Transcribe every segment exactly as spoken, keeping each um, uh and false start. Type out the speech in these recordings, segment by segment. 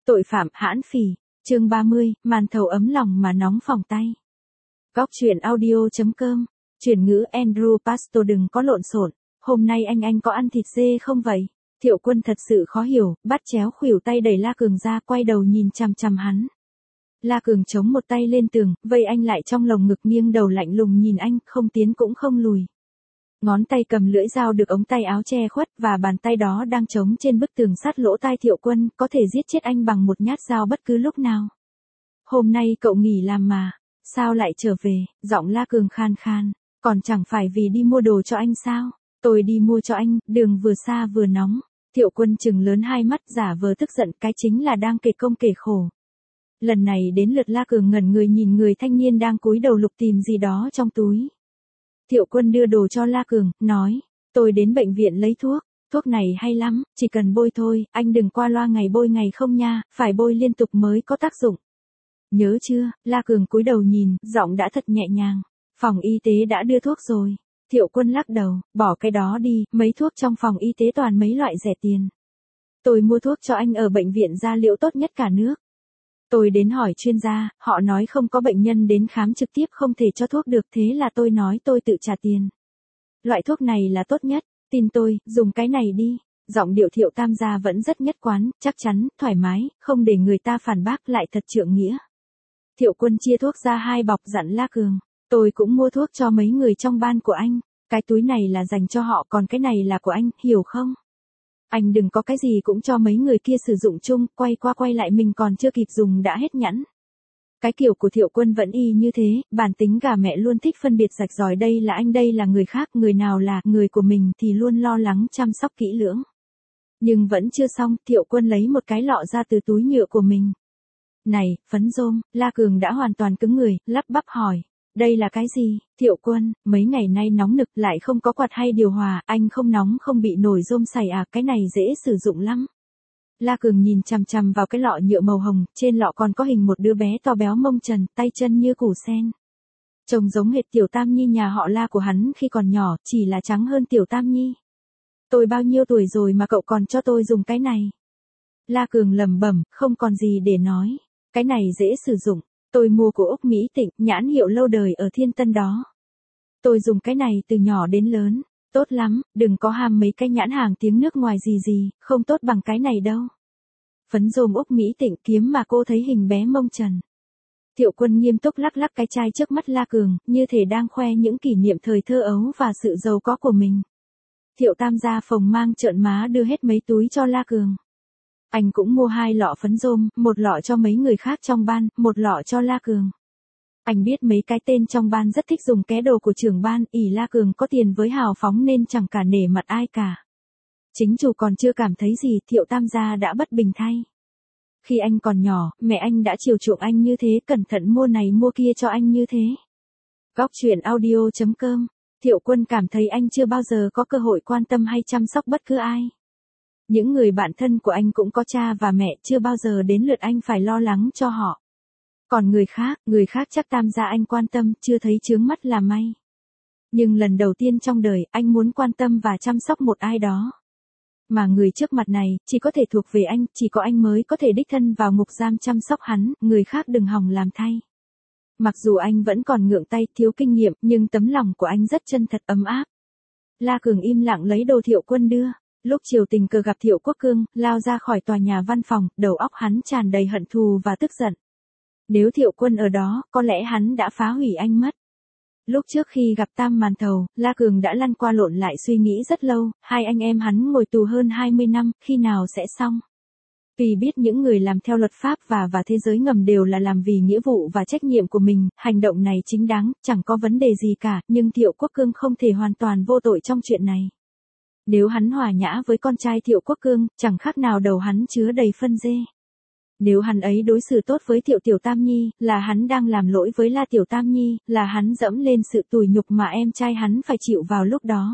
Tội phạm hãn phỉ, chương ba mươi, màn thầu ấm lòng mà nóng phòng tay. Góc truyện audio.com, chuyển ngữ Andrew Pastor đừng có lộn xộn, hôm nay anh anh có ăn thịt dê không vậy? Thiệu Quân thật sự khó hiểu, bắt chéo khuỷu tay đẩy La Cường ra, quay đầu nhìn chằm chằm hắn. La Cường chống một tay lên tường, vây anh lại trong lồng ngực, nghiêng đầu lạnh lùng nhìn anh, không tiến cũng không lùi. Ngón tay cầm lưỡi dao được ống tay áo che khuất, và bàn tay đó đang chống trên bức tường sát lỗ tai Thiệu Quân, có thể giết chết anh bằng một nhát dao bất cứ lúc nào. Hôm nay cậu nghỉ làm mà, sao lại trở về? Giọng La Cường khan khan, còn chẳng phải vì đi mua đồ cho anh sao? Tôi đi mua cho anh, đường vừa xa vừa nóng. Thiệu Quân trừng lớn hai mắt, giả vờ tức giận, cái chính là đang kể công kể khổ. Lần này đến lượt La Cường ngẩn người nhìn người thanh niên đang cúi đầu lục tìm gì đó trong túi. Thiệu Quân đưa đồ cho La Cường, nói, tôi đến bệnh viện lấy thuốc, thuốc này hay lắm, chỉ cần bôi thôi, anh đừng qua loa ngày bôi ngày không nha, phải bôi liên tục mới có tác dụng. Nhớ chưa? La Cường cúi đầu nhìn, giọng đã thật nhẹ nhàng, phòng y tế đã đưa thuốc rồi. Thiệu Quân lắc đầu, bỏ cái đó đi, mấy thuốc trong phòng y tế toàn mấy loại rẻ tiền. Tôi mua thuốc cho anh ở bệnh viện da liễu tốt nhất cả nước. Tôi đến hỏi chuyên gia, họ nói không có bệnh nhân đến khám trực tiếp không thể cho thuốc được, thế là tôi nói tôi tự trả tiền. Loại thuốc này là tốt nhất, tin tôi, dùng cái này đi. Giọng điệu Thiệu Tam gia vẫn rất nhất quán, chắc chắn, thoải mái, không để người ta phản bác, lại thật trượng nghĩa. Thiệu Quân chia thuốc ra hai bọc, dặn La Cường, tôi cũng mua thuốc cho mấy người trong ban của anh, cái túi này là dành cho họ, còn cái này là của anh, hiểu không? Anh đừng có cái gì cũng cho mấy người kia sử dụng chung, quay qua quay lại mình còn chưa kịp dùng đã hết nhẵn. Cái kiểu của Thiệu Quân vẫn y như thế, bản tính gà mẹ luôn thích phân biệt rạch ròi, đây là anh đây là người khác, người nào là người của mình thì luôn lo lắng chăm sóc kỹ lưỡng. Nhưng vẫn chưa xong, Thiệu Quân lấy một cái lọ ra từ túi nhựa của mình. Này, phấn rôm, La Cường đã hoàn toàn cứng người, lắp bắp hỏi. Đây là cái gì? Thiệu Quân, mấy ngày nay nóng nực lại không có quạt hay điều hòa, anh không nóng không bị nổi rôm sày à, cái này dễ sử dụng lắm. La Cường nhìn chằm chằm vào cái lọ nhựa màu hồng, trên lọ còn có hình một đứa bé to béo mông trần, tay chân như củ sen. Trông giống hệt Tiểu Tam Nhi nhà họ La của hắn khi còn nhỏ, chỉ là trắng hơn Tiểu Tam Nhi. Tôi bao nhiêu tuổi rồi mà cậu còn cho tôi dùng cái này? La Cường lẩm bẩm, không còn gì để nói. Cái này dễ sử dụng. Tôi mua của Úc Mỹ Tịnh, nhãn hiệu lâu đời ở Thiên Tân đó. Tôi dùng cái này từ nhỏ đến lớn, tốt lắm, đừng có ham mấy cái nhãn hàng tiếng nước ngoài gì gì, không tốt bằng cái này đâu. Phấn rôm Úc Mỹ Tịnh, kiếm mà cô thấy hình bé mông trần. Thiệu Quân nghiêm túc lắc lắc cái chai trước mắt La Cường, như thể đang khoe những kỷ niệm thời thơ ấu và sự giàu có của mình. Thiệu Tam gia phồng mang trợn má đưa hết mấy túi cho La Cường. Anh cũng mua hai lọ phấn rôm, một lọ cho mấy người khác trong ban, một lọ cho La Cường. Anh biết mấy cái tên trong ban rất thích dùng ké đồ của trưởng ban, ỷ La Cường có tiền với hào phóng nên chẳng cả nể mặt ai cả. Chính chủ còn chưa cảm thấy gì, Thiệu Tam gia đã bất bình thay. Khi anh còn nhỏ, mẹ anh đã chiều chuộng anh như thế, cẩn thận mua này mua kia cho anh như thế. Góc truyện audio.com, Thiệu Quân cảm thấy anh chưa bao giờ có cơ hội quan tâm hay chăm sóc bất cứ ai. Những người bạn thân của anh cũng có cha và mẹ, chưa bao giờ đến lượt anh phải lo lắng cho họ. Còn người khác, người khác chắc Tam gia anh quan tâm, chưa thấy chướng mắt là may. Nhưng lần đầu tiên trong đời, anh muốn quan tâm và chăm sóc một ai đó. Mà người trước mặt này, chỉ có thể thuộc về anh, chỉ có anh mới có thể đích thân vào ngục giam chăm sóc hắn, người khác đừng hòng làm thay. Mặc dù anh vẫn còn ngượng tay, thiếu kinh nghiệm, nhưng tấm lòng của anh rất chân thật, ấm áp. La Cường im lặng lấy đồ Thiệu Quân đưa. Lúc chiều tình cờ gặp Thiệu Quốc Cương, lao ra khỏi tòa nhà văn phòng, đầu óc hắn tràn đầy hận thù và tức giận. Nếu Thiệu Quân ở đó, có lẽ hắn đã phá hủy anh mất. Lúc trước khi gặp Tam Màn Thầu, La Cường đã lăn qua lộn lại suy nghĩ rất lâu, hai anh em hắn ngồi tù hơn hai mươi năm, khi nào sẽ xong? Vì biết những người làm theo luật pháp và và thế giới ngầm đều là làm vì nghĩa vụ và trách nhiệm của mình, hành động này chính đáng, chẳng có vấn đề gì cả, nhưng Thiệu Quốc Cương không thể hoàn toàn vô tội trong chuyện này. Nếu hắn hòa nhã với con trai Thiệu Quốc Cương, chẳng khác nào đầu hắn chứa đầy phân dê. Nếu hắn ấy đối xử tốt với Thiệu Tiểu Tam Nhi, là hắn đang làm lỗi với La Tiểu Tam Nhi, là hắn dẫm lên sự tủi nhục mà em trai hắn phải chịu vào lúc đó.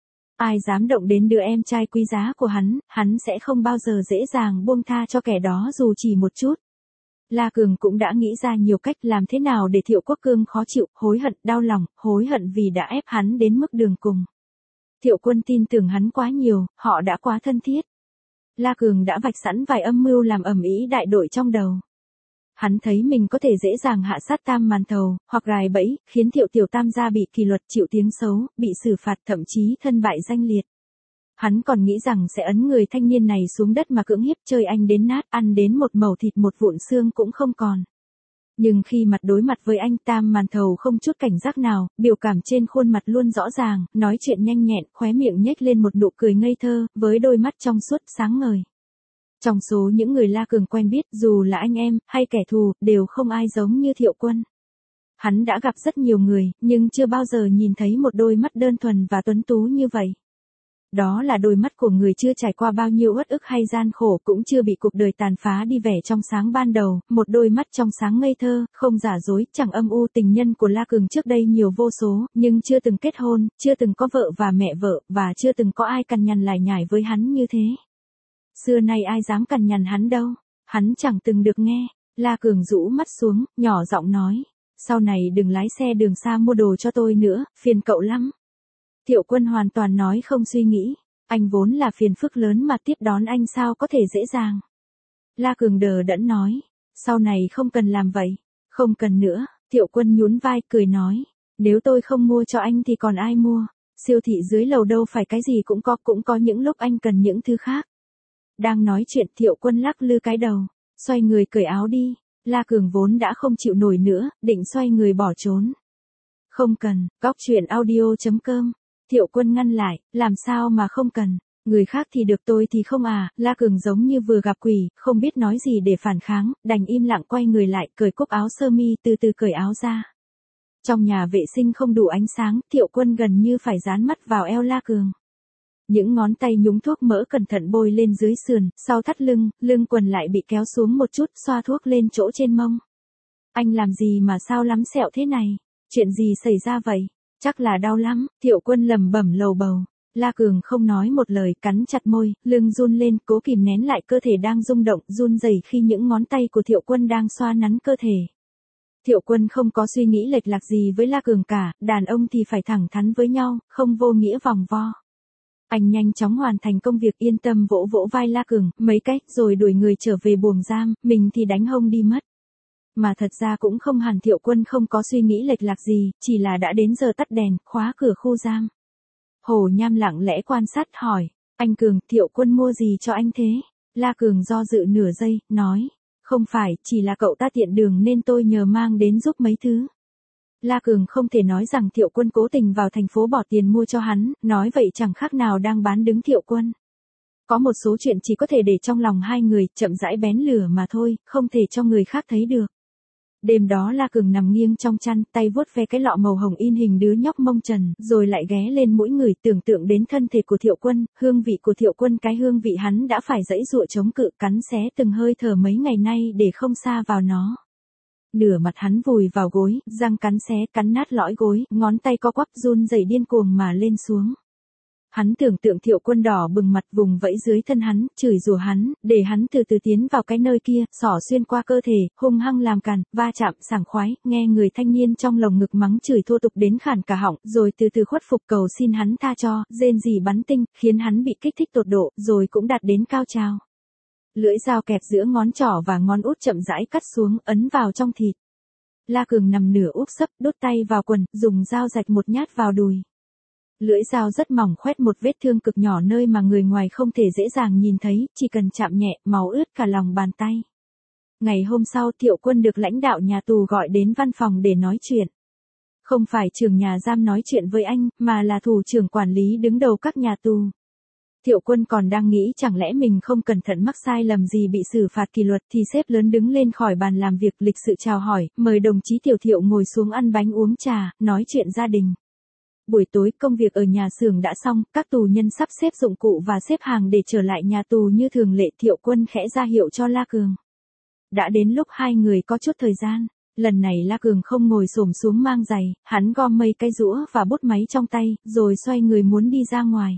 Ai dám động đến đứa em trai quý giá của hắn, hắn sẽ không bao giờ dễ dàng buông tha cho kẻ đó dù chỉ một chút. La Cường cũng đã nghĩ ra nhiều cách làm thế nào để Thiệu Quốc Cương khó chịu, hối hận, đau lòng, hối hận vì đã ép hắn đến mức đường cùng. Thiệu Quân tin tưởng hắn quá nhiều, họ đã quá thân thiết. La Cường đã vạch sẵn vài âm mưu làm ầm ĩ đại đội trong đầu. Hắn thấy mình có thể dễ dàng hạ sát Tam Màn Thầu, hoặc gài bẫy, khiến Thiệu Tiểu Tam gia bị kỷ luật chịu tiếng xấu, bị xử phạt thậm chí thân bại danh liệt. Hắn còn nghĩ rằng sẽ ấn người thanh niên này xuống đất mà cưỡng hiếp chơi anh đến nát, ăn đến một mẩu thịt một vụn xương cũng không còn. Nhưng khi mặt đối mặt với anh, Tam Màn Thầu không chút cảnh giác nào, biểu cảm trên khuôn mặt luôn rõ ràng, nói chuyện nhanh nhẹn, khóe miệng nhếch lên một nụ cười ngây thơ, với đôi mắt trong suốt sáng ngời. Trong số những người La Cường quen biết, dù là anh em, hay kẻ thù, đều không ai giống như Thiệu Quân. Hắn đã gặp rất nhiều người, nhưng chưa bao giờ nhìn thấy một đôi mắt đơn thuần và tuấn tú như vậy. Đó là đôi mắt của người chưa trải qua bao nhiêu uất ức hay gian khổ, cũng chưa bị cuộc đời tàn phá đi vẻ trong sáng ban đầu, một đôi mắt trong sáng ngây thơ, không giả dối, chẳng âm u. Tình nhân của La Cường trước đây nhiều vô số, nhưng chưa từng kết hôn, chưa từng có vợ và mẹ vợ, và chưa từng có ai cằn nhằn lải nhải với hắn như thế. Xưa nay ai dám cằn nhằn hắn đâu, hắn chẳng từng được nghe. La Cường rũ mắt xuống, nhỏ giọng nói, sau này đừng lái xe đường xa mua đồ cho tôi nữa, phiền cậu lắm. Thiệu Quân hoàn toàn nói không suy nghĩ, anh vốn là phiền phức lớn mà tiếp đón anh sao có thể dễ dàng. La Cường đờ đẫn nói, sau này không cần làm vậy, không cần nữa. Thiệu Quân nhún vai cười nói, nếu tôi không mua cho anh thì còn ai mua, siêu thị dưới lầu đâu phải cái gì cũng có, cũng có những lúc anh cần những thứ khác. Đang nói chuyện Thiệu Quân lắc lư cái đầu, xoay người cởi áo đi. La Cường vốn đã không chịu nổi nữa, định xoay người bỏ trốn. Không cần, góc truyện audio chấm com. Thiệu Quân ngăn lại, làm sao mà không cần, người khác thì được tôi thì không à. La Cường giống như vừa gặp quỷ, không biết nói gì để phản kháng, đành im lặng quay người lại, cởi cúc áo sơ mi, từ từ cởi áo ra. Trong nhà vệ sinh không đủ ánh sáng, Thiệu Quân gần như phải dán mắt vào eo La Cường. Những ngón tay nhúng thuốc mỡ cẩn thận bôi lên dưới sườn, sau thắt lưng, lưng quần lại bị kéo xuống một chút, xoa thuốc lên chỗ trên mông. Anh làm gì mà sao lắm sẹo thế này? Chuyện gì xảy ra vậy? Chắc là đau lắm. Thiệu Quân lẩm bẩm lầu bầu. La Cường không nói một lời, cắn chặt môi, lưng run lên, cố kìm nén lại cơ thể đang rung động, run rẩy khi những ngón tay của Thiệu Quân đang xoa nắn cơ thể. Thiệu Quân không có suy nghĩ lệch lạc gì với La Cường cả, đàn ông thì phải thẳng thắn với nhau, không vô nghĩa vòng vo. Anh nhanh chóng hoàn thành công việc, yên tâm vỗ vỗ vai La Cường mấy cách rồi đuổi người trở về buồng giam, mình thì đánh hông đi mất. Mà thật ra cũng không hẳn, Thiệu Quân không có suy nghĩ lệch lạc gì, chỉ là đã đến giờ tắt đèn, khóa cửa khu giam. Hồ Nham lặng lẽ quan sát hỏi, anh Cường, Thiệu Quân mua gì cho anh thế? La Cường do dự nửa giây, nói, không phải, chỉ là cậu ta tiện đường nên tôi nhờ mang đến giúp mấy thứ. La Cường không thể nói rằng Thiệu Quân cố tình vào thành phố bỏ tiền mua cho hắn, nói vậy chẳng khác nào đang bán đứng Thiệu Quân. Có một số chuyện chỉ có thể để trong lòng hai người, chậm rãi bén lửa mà thôi, không thể cho người khác thấy được. Đêm đó La Cường nằm nghiêng trong chăn, tay vuốt ve cái lọ màu hồng in hình đứa nhóc mông trần, rồi lại ghé lên mũi người, tưởng tượng đến thân thể của Thiệu Quân, hương vị của Thiệu Quân, cái hương vị hắn đã phải giãy giụa chống cự, cắn xé từng hơi thở mấy ngày nay để không sa vào nó. Nửa mặt hắn vùi vào gối, răng cắn xé, cắn nát lõi gối, ngón tay co quắp run rẩy điên cuồng mà lên xuống. Hắn tưởng tượng Thiệu Quân đỏ bừng mặt vùng vẫy dưới thân hắn, chửi rủa hắn, để hắn từ từ tiến vào cái nơi kia, xỏ xuyên qua cơ thể, hung hăng làm càn, va chạm, sảng khoái, nghe người thanh niên trong lồng ngực mắng chửi thô tục đến khản cả họng, rồi từ từ khuất phục cầu xin hắn tha cho, rên rỉ bắn tinh, khiến hắn bị kích thích tột độ, rồi cũng đạt đến cao trào. Lưỡi dao kẹp giữa ngón trỏ và ngón út chậm rãi cắt xuống, ấn vào trong thịt. La Cường nằm nửa úp sấp, đút tay vào quần, dùng dao rạch một nhát vào đùi. Lưỡi dao rất mỏng, khoét một vết thương cực nhỏ nơi mà người ngoài không thể dễ dàng nhìn thấy, chỉ cần chạm nhẹ, máu ướt cả lòng bàn tay. Ngày hôm sau, Thiệu Quân được lãnh đạo nhà tù gọi đến văn phòng để nói chuyện. Không phải trưởng nhà giam nói chuyện với anh, mà là thủ trưởng quản lý đứng đầu các nhà tù. Thiệu Quân còn đang nghĩ chẳng lẽ mình không cẩn thận mắc sai lầm gì bị xử phạt kỷ luật, thì sếp lớn đứng lên khỏi bàn làm việc, lịch sự chào hỏi, mời đồng chí Tiểu Thiệu ngồi xuống ăn bánh uống trà, nói chuyện gia đình. Buổi tối công việc ở nhà xưởng đã xong, các tù nhân sắp xếp dụng cụ và xếp hàng để trở lại nhà tù như thường lệ. Thiệu Quân khẽ ra hiệu cho La Cường. Đã đến lúc hai người có chút thời gian. Lần này La Cường không ngồi xổm xuống mang giày, hắn gom mây cái rũa và bút máy trong tay, rồi xoay người muốn đi ra ngoài.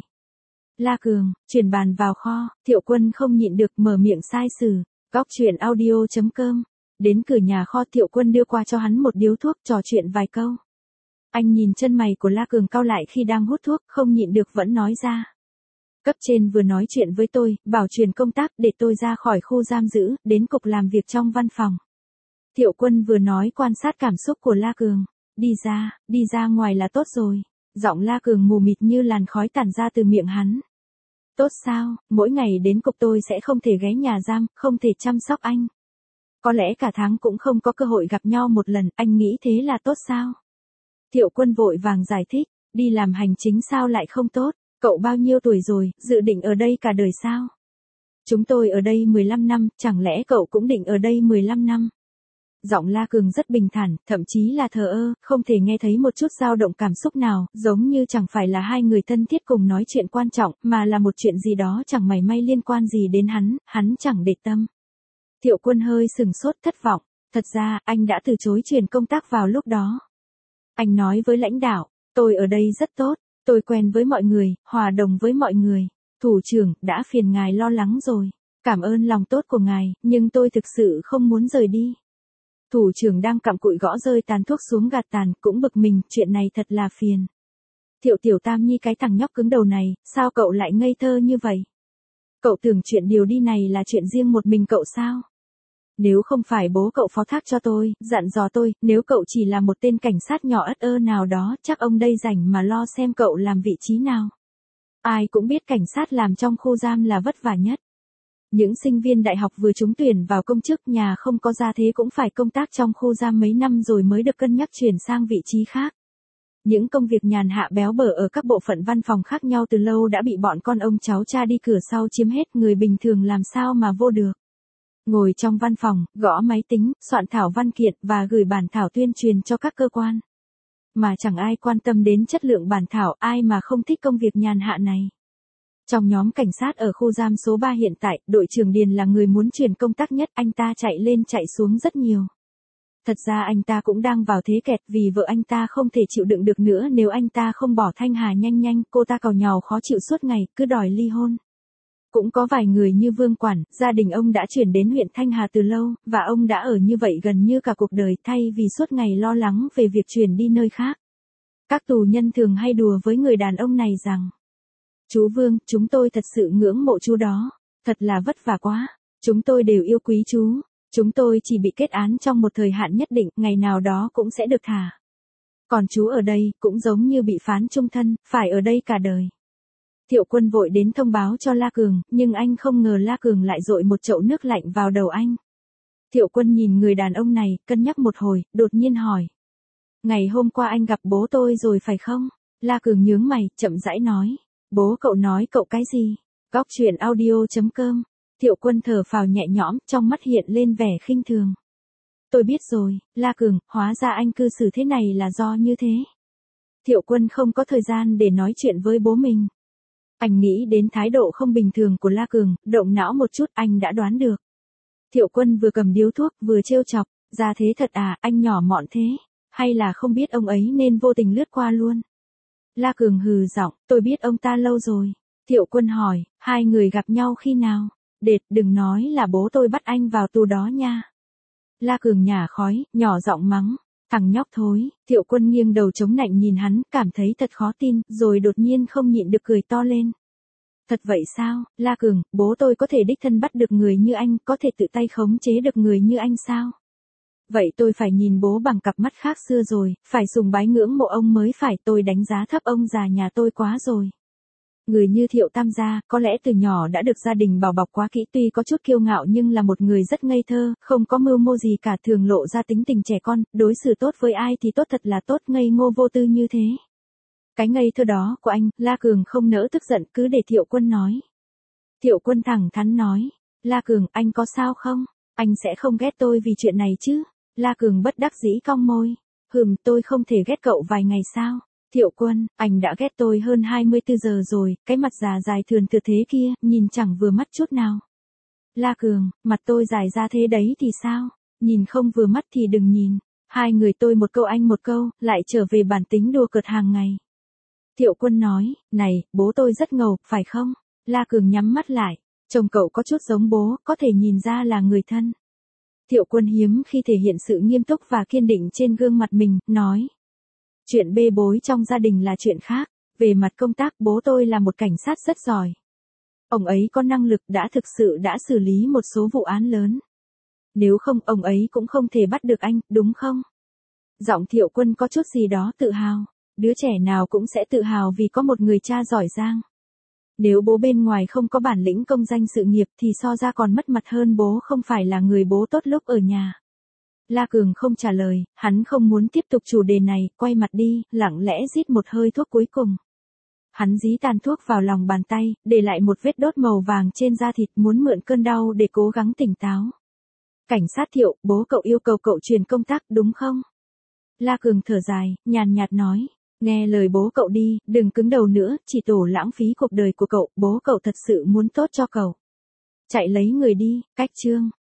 La Cường, chuyển bàn vào kho. Thiệu Quân không nhịn được mở miệng sai sử. Góc truyện audio chấm com. Đến cửa nhà kho, Thiệu Quân đưa qua cho hắn một điếu thuốc, trò chuyện vài câu. Anh nhìn chân mày của La Cường cau lại khi đang hút thuốc, không nhịn được vẫn nói ra. Cấp trên vừa nói chuyện với tôi, bảo chuyển công tác để tôi ra khỏi khu giam giữ, đến cục làm việc trong văn phòng. Thiệu Quân vừa nói quan sát cảm xúc của La Cường. Đi ra, đi ra ngoài là tốt rồi. Giọng La Cường mù mịt như làn khói tản ra từ miệng hắn. Tốt sao, mỗi ngày đến cục tôi sẽ không thể ghé nhà giam, không thể chăm sóc anh. Có lẽ cả tháng cũng không có cơ hội gặp nhau một lần, anh nghĩ thế là tốt sao? Thiệu Quân vội vàng giải thích, đi làm hành chính sao lại không tốt, cậu bao nhiêu tuổi rồi, dự định ở đây cả đời sao? Chúng tôi ở đây mười lăm năm, chẳng lẽ cậu cũng định ở đây mười lăm năm? Giọng La Cường rất bình thản, thậm chí là thờ ơ, không thể nghe thấy một chút dao động cảm xúc nào, giống như chẳng phải là hai người thân thiết cùng nói chuyện quan trọng, mà là một chuyện gì đó chẳng mảy may liên quan gì đến hắn, hắn chẳng để tâm. Thiệu Quân hơi sừng sốt thất vọng, thật ra, anh đã từ chối chuyển công tác vào lúc đó. Anh nói với lãnh đạo, tôi ở đây rất tốt, tôi quen với mọi người, hòa đồng với mọi người. Thủ trưởng, đã phiền ngài lo lắng rồi. Cảm ơn lòng tốt của ngài, nhưng tôi thực sự không muốn rời đi. Thủ trưởng đang cặm cụi gõ rơi tàn thuốc xuống gạt tàn, cũng bực mình, chuyện này thật là phiền. Thiệu Tiểu Tam Nhi cái thằng nhóc cứng đầu này, sao cậu lại ngây thơ như vậy? Cậu tưởng chuyện điều đi này là chuyện riêng một mình cậu sao? Nếu không phải bố cậu phó thác cho tôi, dặn dò tôi, nếu cậu chỉ là một tên cảnh sát nhỏ ất ơ nào đó, chắc ông đây rảnh mà lo xem cậu làm vị trí nào. Ai cũng biết cảnh sát làm trong khu giam là vất vả nhất. Những sinh viên đại học vừa trúng tuyển vào công chức nhà không có gia thế cũng phải công tác trong khu giam mấy năm rồi mới được cân nhắc chuyển sang vị trí khác. Những công việc nhàn hạ béo bở ở các bộ phận văn phòng khác nhau từ lâu đã bị bọn con ông cháu cha đi cửa sau chiếm hết, người bình thường làm sao mà vô được. Ngồi trong văn phòng, gõ máy tính, soạn thảo văn kiện và gửi bản thảo tuyên truyền cho các cơ quan. Mà chẳng ai quan tâm đến chất lượng bản thảo, ai mà không thích công việc nhàn hạ này. Trong nhóm cảnh sát ở khu giam số ba hiện tại, đội trưởng Điền là người muốn chuyển công tác nhất, anh ta chạy lên chạy xuống rất nhiều. Thật ra anh ta cũng đang vào thế kẹt vì vợ anh ta không thể chịu đựng được nữa nếu anh ta không bỏ Thanh Hà nhanh nhanh, cô ta càu nhàu khó chịu suốt ngày, cứ đòi ly hôn. Cũng có vài người như Vương Quản, gia đình ông đã chuyển đến huyện Thanh Hà từ lâu, và ông đã ở như vậy gần như cả cuộc đời thay vì suốt ngày lo lắng về việc chuyển đi nơi khác. Các tù nhân thường hay đùa với người đàn ông này rằng, chú Vương, chúng tôi thật sự ngưỡng mộ chú đó, thật là vất vả quá, chúng tôi đều yêu quý chú, chúng tôi chỉ bị kết án trong một thời hạn nhất định, ngày nào đó cũng sẽ được thả. Còn chú ở đây, cũng giống như bị phán chung thân, phải ở đây cả đời. Thiệu Quân vội đến thông báo cho La Cường, nhưng anh không ngờ La Cường lại dội một chậu nước lạnh vào đầu anh. Thiệu Quân nhìn người đàn ông này, cân nhắc một hồi, đột nhiên hỏi. Ngày hôm qua anh gặp bố tôi rồi phải không? La Cường nhướng mày, chậm rãi nói. Bố cậu nói cậu cái gì? Góc truyện audio chấm com. Thiệu Quân thở phào nhẹ nhõm, trong mắt hiện lên vẻ khinh thường. Tôi biết rồi, La Cường, hóa ra anh cư xử thế này là do như thế. Thiệu Quân không có thời gian để nói chuyện với bố mình. Anh nghĩ đến thái độ không bình thường của La Cường, động não một chút anh đã đoán được. Thiệu Quân vừa cầm điếu thuốc vừa trêu chọc, ra thế thật à, anh nhỏ mọn thế, hay là không biết ông ấy nên vô tình lướt qua luôn. La Cường hừ giọng, tôi biết ông ta lâu rồi. Thiệu Quân hỏi, hai người gặp nhau khi nào? Đệt, đừng nói là bố tôi bắt anh vào tù đó nha. La Cường nhả khói, nhỏ giọng mắng. Thằng nhóc thối, Thiệu Quân nghiêng đầu chống nạnh nhìn hắn, cảm thấy thật khó tin, rồi đột nhiên không nhịn được cười to lên. Thật vậy sao, La Cường, bố tôi có thể đích thân bắt được người như anh, có thể tự tay khống chế được người như anh sao? Vậy tôi phải nhìn bố bằng cặp mắt khác xưa rồi, phải sùng bái ngưỡng mộ ông mới phải, tôi đánh giá thấp ông già nhà tôi quá rồi. Người như Thiệu Tam gia, có lẽ từ nhỏ đã được gia đình bảo bọc quá kỹ, tuy có chút kiêu ngạo nhưng là một người rất ngây thơ, không có mưu mô gì cả, thường lộ ra tính tình trẻ con, đối xử tốt với ai thì tốt, thật là tốt, ngây ngô vô tư như thế. Cái ngây thơ đó của anh, La Cường không nỡ tức giận, cứ để Thiệu Quân nói. Thiệu Quân thẳng thắn nói, La Cường, anh có sao không? Anh sẽ không ghét tôi vì chuyện này chứ? La Cường bất đắc dĩ cong môi, hừm, tôi không thể ghét cậu vài ngày sao? Thiệu Quân, anh đã ghét tôi hơn hai mươi tư giờ rồi, cái mặt già dài thườn thượt thế kia, nhìn chẳng vừa mắt chút nào. La Cường, mặt tôi dài ra thế đấy thì sao? Nhìn không vừa mắt thì đừng nhìn. Hai người tôi một câu anh một câu, lại trở về bản tính đùa cợt hàng ngày. Thiệu Quân nói, này, bố tôi rất ngầu, phải không? La Cường nhắm mắt lại, chồng cậu có chút giống bố, có thể nhìn ra là người thân. Thiệu Quân hiếm khi thể hiện sự nghiêm túc và kiên định trên gương mặt mình, nói. Chuyện bê bối trong gia đình là chuyện khác, về mặt công tác bố tôi là một cảnh sát rất giỏi. Ông ấy có năng lực đã thực sự đã xử lý một số vụ án lớn. Nếu không ông ấy cũng không thể bắt được anh, đúng không? Giọng Thiệu Quân có chút gì đó tự hào. Đứa trẻ nào cũng sẽ tự hào vì có một người cha giỏi giang. Nếu bố bên ngoài không có bản lĩnh công danh sự nghiệp thì so ra còn mất mặt hơn bố không phải là người bố tốt lúc ở nhà. La Cường không trả lời, hắn không muốn tiếp tục chủ đề này, quay mặt đi, lặng lẽ rít một hơi thuốc cuối cùng. Hắn dí tàn thuốc vào lòng bàn tay, để lại một vết đốt màu vàng trên da thịt, muốn mượn cơn đau để cố gắng tỉnh táo. Cảnh sát Thiệu, bố cậu yêu cầu cậu chuyển công tác đúng không? La Cường thở dài, nhàn nhạt nói. Nghe lời bố cậu đi, đừng cứng đầu nữa, chỉ tổ lãng phí cuộc đời của cậu, bố cậu thật sự muốn tốt cho cậu. Chạy lấy người đi, cách chương.